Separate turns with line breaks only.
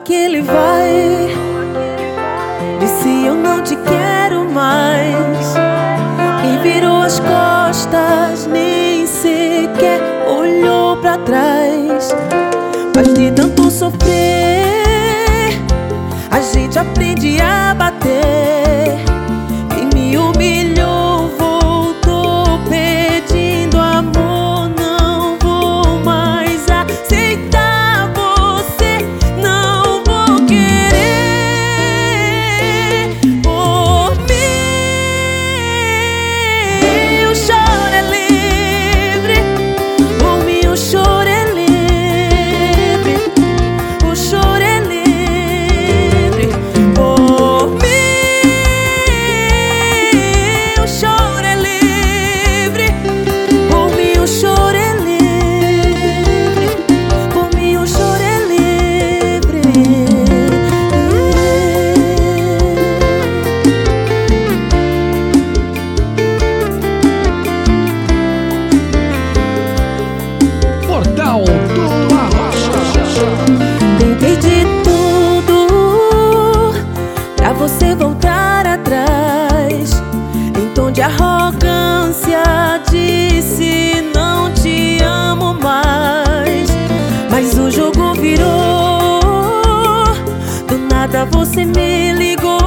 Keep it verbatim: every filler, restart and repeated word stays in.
que ele vai. Disse eu não te quero mais. E virou as costas, nem sequer olhou pra trás. Mas de tanto sofrer, a gente aprende a bater. Quem me humilhou voltou pedindo amor. Não vou mais aceitar você, não vou querer por mim. O choro é livre, por mim o choro é livre, o choro é livre por mim. O choro é livre, por mim o choro é livre, por mim o choro é livre.
Portal do Arrocha.
Tentei de tudo pra você voltar atrás. Em tom de arrogância disse não te amo mais. Mas o jogo virou, do nada você me ligou.